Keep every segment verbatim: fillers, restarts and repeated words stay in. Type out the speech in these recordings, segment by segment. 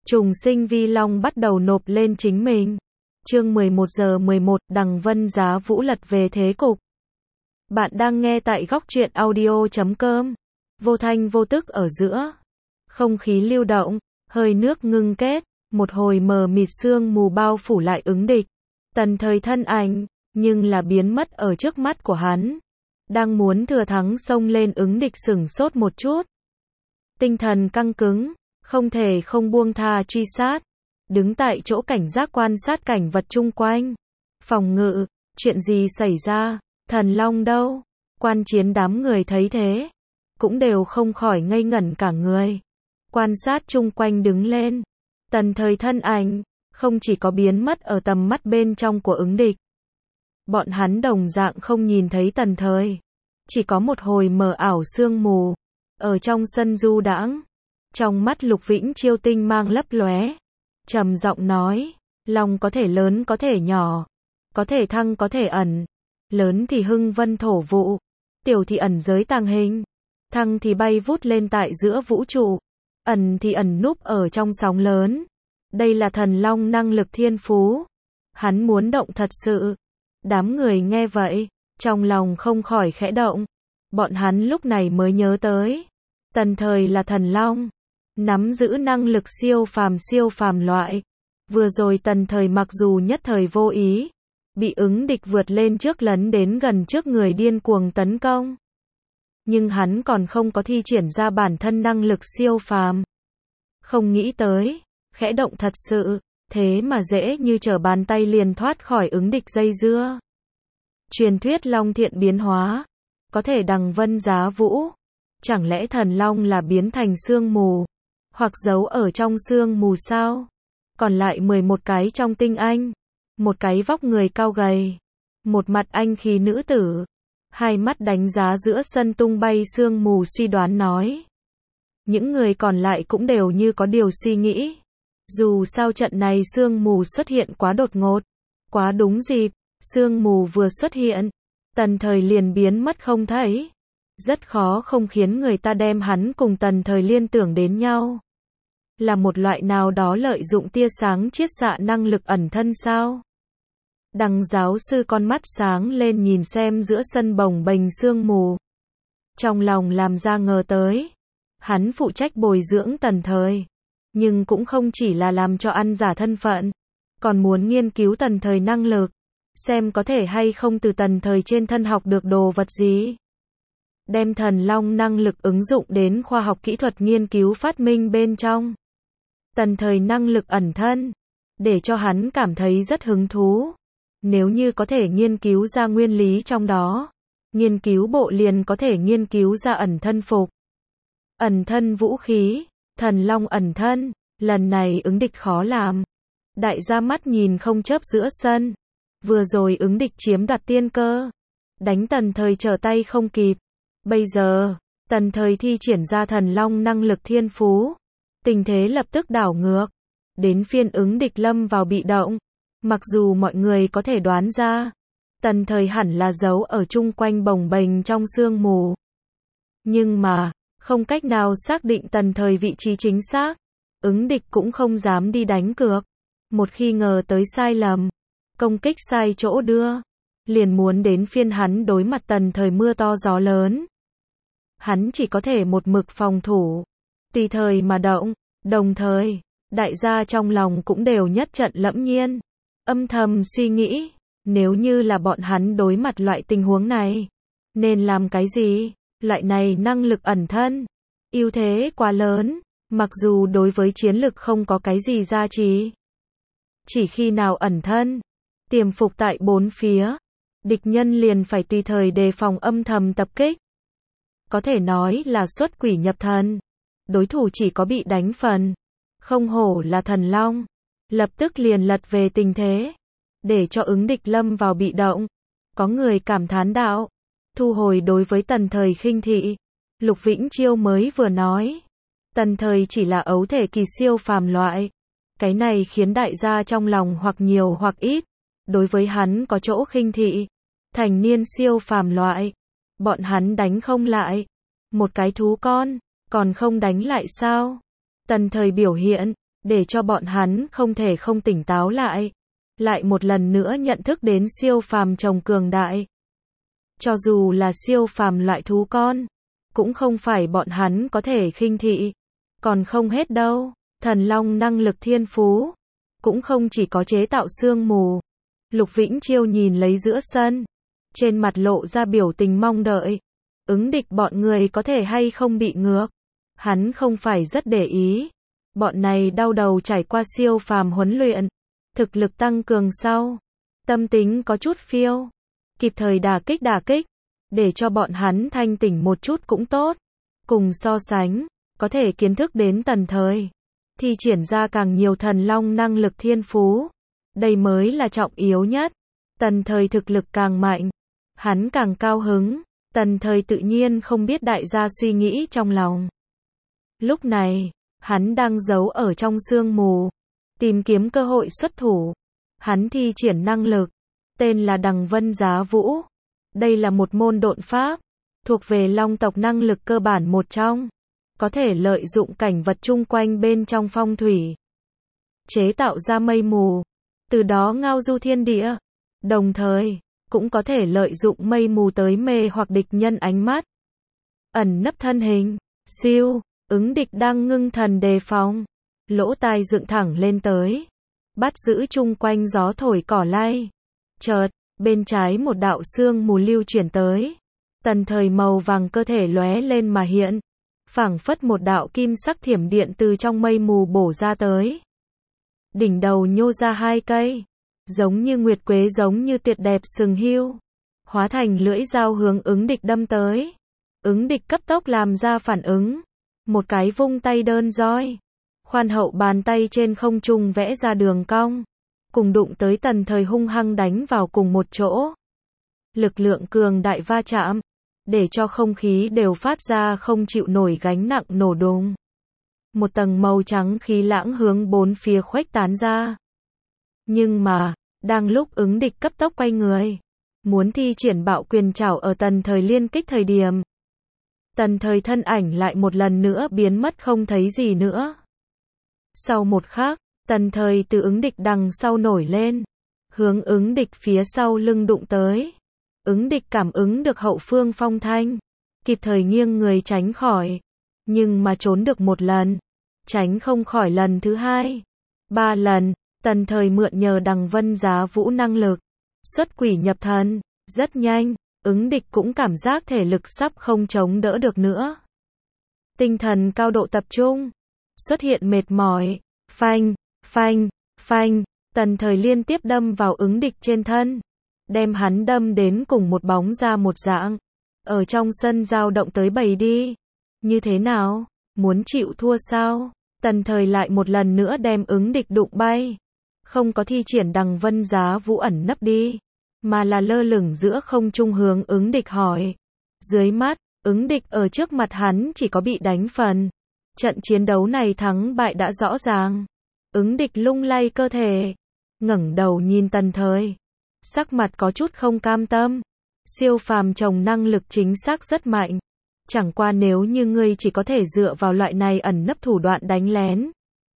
Trùng sinh vi long bắt đầu nộp lên chính mình. Chương mười một giờ mười một, Đằng Vân Giá Vũ lật về thế cục. Bạn đang nghe tại góc truyện audio chấm com. Vô thanh vô tức ở giữa. Không khí lưu động, hơi nước ngưng kết, một hồi mờ mịt sương mù bao phủ lại ứng địch. Tần Thời thân ảnh, nhưng là biến mất ở trước mắt của hắn. Đang muốn thừa thắng xông lên ứng địch sửng sốt một chút. Tinh thần căng cứng, không thể không buông tha truy sát. Đứng tại chỗ cảnh giác quan sát cảnh vật chung quanh. Phòng ngự, chuyện gì xảy ra, Thần Long đâu? Quan chiến đám người thấy thế, cũng đều không khỏi ngây ngẩn cả người. Quan sát chung quanh đứng lên. Tần Thời thân ảnh, không chỉ có biến mất ở tầm mắt bên trong của ứng địch. Bọn hắn đồng dạng không nhìn thấy Tần Thời. Chỉ có một hồi mờ ảo sương mù. Ở trong sân du đãng. Trong mắt Lục Vĩnh Chiêu tinh mang lấp lóe. Trầm giọng nói, Long có thể lớn có thể nhỏ. Có thể thăng có thể ẩn. Lớn thì hưng vân thổ vụ. Tiểu thì ẩn giới tàng hình. Thăng thì bay vút lên tại giữa vũ trụ. Ẩn thì ẩn núp ở trong sóng lớn. Đây là Thần Long năng lực thiên phú. Hắn muốn động thật sự. Đám người nghe vậy, trong lòng không khỏi khẽ động. Bọn hắn lúc này mới nhớ tới. Tần Thời là Thần Long. Nắm giữ năng lực siêu phàm siêu phàm loại. Vừa rồi Tần Thời mặc dù nhất thời vô ý. Bị ứng địch vượt lên trước lấn đến gần trước người điên cuồng tấn công. Nhưng hắn còn không có thi triển ra bản thân năng lực siêu phàm. Không nghĩ tới, khẽ động thật sự, thế mà dễ như trở bàn tay liền thoát khỏi ứng địch dây dưa. Truyền thuyết Long thiện biến hóa, có thể đằng vân giá vũ. Chẳng lẽ Thần Long là biến thành sương mù, hoặc giấu ở trong sương mù sao? Còn lại mười một cái trong tinh anh, một cái vóc người cao gầy, một mặt anh khí nữ tử, hai mắt đánh giá giữa sân tung bay sương mù suy đoán nói. Những người còn lại cũng đều như có điều suy nghĩ. Dù sao trận này sương mù xuất hiện quá đột ngột, quá đúng dịp, sương mù vừa xuất hiện, Tần Thời liền biến mất không thấy. Rất khó không khiến người ta đem hắn cùng Tần Thời liên tưởng đến nhau. Là một loại nào đó lợi dụng tia sáng chiết xạ năng lực ẩn thân sao? Đằng giáo sư con mắt sáng lên nhìn xem giữa sân bồng bềnh sương mù. Trong lòng làm ra ngờ tới. Hắn phụ trách bồi dưỡng Tần Thời. Nhưng cũng không chỉ là làm cho ăn giả thân phận. Còn muốn nghiên cứu Tần Thời năng lực. Xem có thể hay không từ Tần Thời trên thân học được đồ vật gì. Đem Thần Long năng lực ứng dụng đến khoa học kỹ thuật nghiên cứu phát minh bên trong. Tần Thời năng lực ẩn thân. Để cho hắn cảm thấy rất hứng thú. Nếu như có thể nghiên cứu ra nguyên lý trong đó. Nghiên cứu bộ liền có thể nghiên cứu ra ẩn thân phục. Ẩn thân vũ khí. Thần Long ẩn thân. Lần này ứng địch khó làm. Đại gia mắt nhìn không chớp giữa sân. Vừa rồi ứng địch chiếm đoạt tiên cơ. Đánh Tần Thời trở tay không kịp. Bây giờ, Tần Thời thi triển ra Thần Long năng lực thiên phú. Tình thế lập tức đảo ngược. Đến phiên ứng địch lâm vào bị động. Mặc dù mọi người có thể đoán ra, Tần Thời hẳn là giấu ở chung quanh bồng bềnh trong sương mù. Nhưng mà, không cách nào xác định Tần Thời vị trí chính xác. Ứng địch cũng không dám đi đánh cược. Một khi ngờ tới sai lầm, công kích sai chỗ đưa, liền muốn đến phiên hắn đối mặt Tần Thời mưa to gió lớn. Hắn chỉ có thể một mực phòng thủ, tùy thời mà động. Đồng thời, đại gia trong lòng cũng đều nhất trận lẫm nhiên. Âm thầm suy nghĩ, nếu như là bọn hắn đối mặt loại tình huống này, nên làm cái gì? Loại này năng lực ẩn thân, ưu thế quá lớn, mặc dù đối với chiến lực không có cái gì gia trì. Chỉ khi nào ẩn thân, tiềm phục tại bốn phía, địch nhân liền phải tùy thời đề phòng âm thầm tập kích. Có thể nói là xuất quỷ nhập thần, đối thủ chỉ có bị đánh phần. Không hổ là Thần Long. Lập tức liền lật về tình thế. Để cho ứng địch lâm vào bị động. Có người cảm thán đạo. Thu hồi đối với Tần Thời khinh thị. Lục Vĩnh Chiêu mới vừa nói. Tần Thời chỉ là ấu thể kỳ siêu phàm loại. Cái này khiến đại gia trong lòng hoặc nhiều hoặc ít. Đối với hắn có chỗ khinh thị. Thành niên siêu phàm loại. Bọn hắn đánh không lại. Một cái thú con. Còn không đánh lại sao? Tần Thời biểu hiện. để cho bọn hắn không thể không tỉnh táo lại, lại một lần nữa nhận thức đến siêu phàm chồng cường đại. Cho dù là siêu phàm loại thú con, cũng không phải bọn hắn có thể khinh thị. Còn không hết đâu, thần long năng lực thiên phú, cũng không chỉ có chế tạo sương mù. Lục Vĩnh Chiêu nhìn lấy giữa sân, trên mặt lộ ra biểu tình mong đợi. Ứng địch bọn người có thể hay không bị ngược. Hắn không phải rất để ý. Bọn này đau đầu trải qua siêu phàm huấn luyện, thực lực tăng cường sau, tâm tính có chút phiêu, kịp thời đả kích đả kích, để cho bọn hắn thanh tỉnh một chút cũng tốt. Cùng so sánh, có thể kiến thức đến Tần Thời, thì triển ra càng nhiều thần long năng lực thiên phú. Đây mới là trọng yếu nhất. Tần Thời thực lực càng mạnh, hắn càng cao hứng. Tần Thời tự nhiên không biết đại gia suy nghĩ trong lòng. Lúc này, hắn đang giấu ở trong sương mù, tìm kiếm cơ hội xuất thủ. Hắn thi triển năng lực, tên là Đằng Vân Giá Vũ. Đây là một môn độn pháp, thuộc về long tộc năng lực cơ bản một trong, có thể lợi dụng cảnh vật chung quanh bên trong phong thủy, chế tạo ra mây mù, từ đó ngao du thiên địa. Đồng thời, cũng có thể lợi dụng mây mù tới mê hoặc địch nhân ánh mắt, ẩn nấp thân hình. Siêu, Ứng địch đang ngưng thần đề phòng, lỗ tai dựng thẳng lên tới, bắt giữ chung quanh gió thổi cỏ lay. Chợt, bên trái một đạo sương mù lưu chuyển tới. Tần Thời màu vàng cơ thể lóe lên mà hiện, phảng phất một đạo kim sắc thiểm điện từ trong mây mù bổ ra tới. Đỉnh đầu nhô ra hai cây, giống như nguyệt quế, giống như tuyệt đẹp sừng hươu, hóa thành lưỡi dao hướng Ứng địch đâm tới. Ứng địch cấp tốc làm ra phản ứng, một cái vung tay đơn roi, khoan hậu bàn tay trên không trung vẽ ra đường cong, cùng đụng tới Tần Thời hung hăng đánh vào cùng một chỗ. Lực lượng cường đại va chạm, để cho không khí đều phát ra không chịu nổi gánh nặng nổ đùng. Một tầng màu trắng khí lãng hướng bốn phía khuếch tán ra. Nhưng mà, đang lúc Ứng địch cấp tốc quay người, muốn thi triển bạo quyền chảo ở Tần Thời liên kích thời điểm, Tần Thời thân ảnh lại một lần nữa biến mất không thấy gì nữa. Sau một khắc, Tần Thời từ Ứng địch đằng sau nổi lên, hướng Ứng địch phía sau lưng đụng tới. Ứng địch cảm ứng được hậu phương phong thanh, kịp thời nghiêng người tránh khỏi, nhưng mà trốn được một lần, tránh không khỏi lần thứ hai, ba lần. Tần Thời mượn nhờ Đằng Vân Giá Vũ năng lực, xuất quỷ nhập thần, rất nhanh, Ứng địch cũng cảm giác thể lực sắp không chống đỡ được nữa. Tinh thần cao độ tập trung, xuất hiện mệt mỏi, phanh, phanh, phanh, Tần Thời liên tiếp đâm vào Ứng địch trên thân, đem hắn đâm đến cùng một bóng ra một dạng, ở trong sân dao động tới bầy đi. Như thế nào? Muốn chịu thua sao? Tần Thời lại một lần nữa đem Ứng địch đụng bay, không có thi triển Đằng Vân Giá Vũ ẩn nấp đi, mà là lơ lửng giữa không trung hướng Ứng địch hỏi. Dưới mắt, Ứng địch ở trước mặt hắn chỉ có bị đánh phần. Trận chiến đấu này thắng bại đã rõ ràng. Ứng địch lung lay cơ thể, ngẩng đầu nhìn Tần Thời, sắc mặt có chút không cam tâm. Siêu phàm chồng năng lực chính xác rất mạnh, chẳng qua nếu như ngươi chỉ có thể dựa vào loại này ẩn nấp thủ đoạn đánh lén,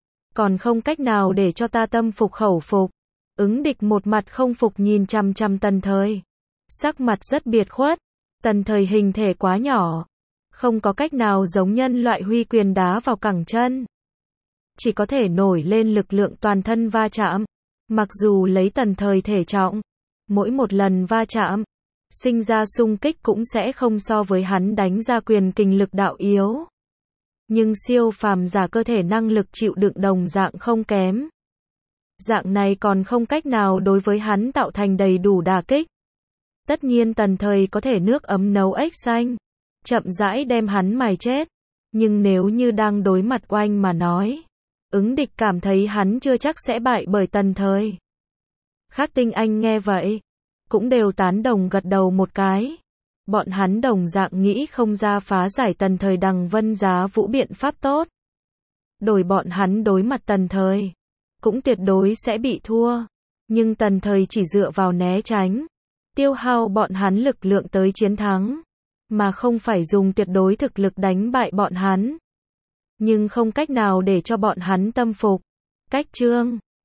còn không cách nào để cho ta tâm phục khẩu phục. Ứng địch một mặt không phục nhìn chằm chằm Tần Thời, sắc mặt rất biệt khuất. Tần Thời hình thể quá nhỏ, không có cách nào giống nhân loại huy quyền đá vào cẳng chân, chỉ có thể nổi lên lực lượng toàn thân va chạm. Mặc dù lấy Tần Thời thể trọng, mỗi một lần va chạm, sinh ra xung kích cũng sẽ không so với hắn đánh ra quyền kình lực đạo yếu. Nhưng siêu phàm giả cơ thể năng lực chịu đựng đồng dạng không kém. Dạng này còn không cách nào đối với hắn tạo thành đầy đủ đả kích. Tất nhiên Tần Thời có thể nước ấm nấu ếch xanh, chậm rãi đem hắn mài chết. Nhưng nếu như đang đối mặt oanh mà nói, Ứng địch cảm thấy hắn chưa chắc sẽ bại bởi Tần Thời. Khác tinh anh nghe vậy, cũng đều tán đồng gật đầu một cái. Bọn hắn đồng dạng nghĩ không ra phá giải Tần Thời Đằng Vân Giá Vũ biện pháp tốt. Đổi bọn hắn đối mặt Tần Thời, cũng tuyệt đối sẽ bị thua. Nhưng Tần Thời chỉ dựa vào né tránh, tiêu hao bọn hắn lực lượng tới chiến thắng, mà không phải dùng tuyệt đối thực lực đánh bại bọn hắn. Nhưng không cách nào để cho bọn hắn tâm phục. Cách chương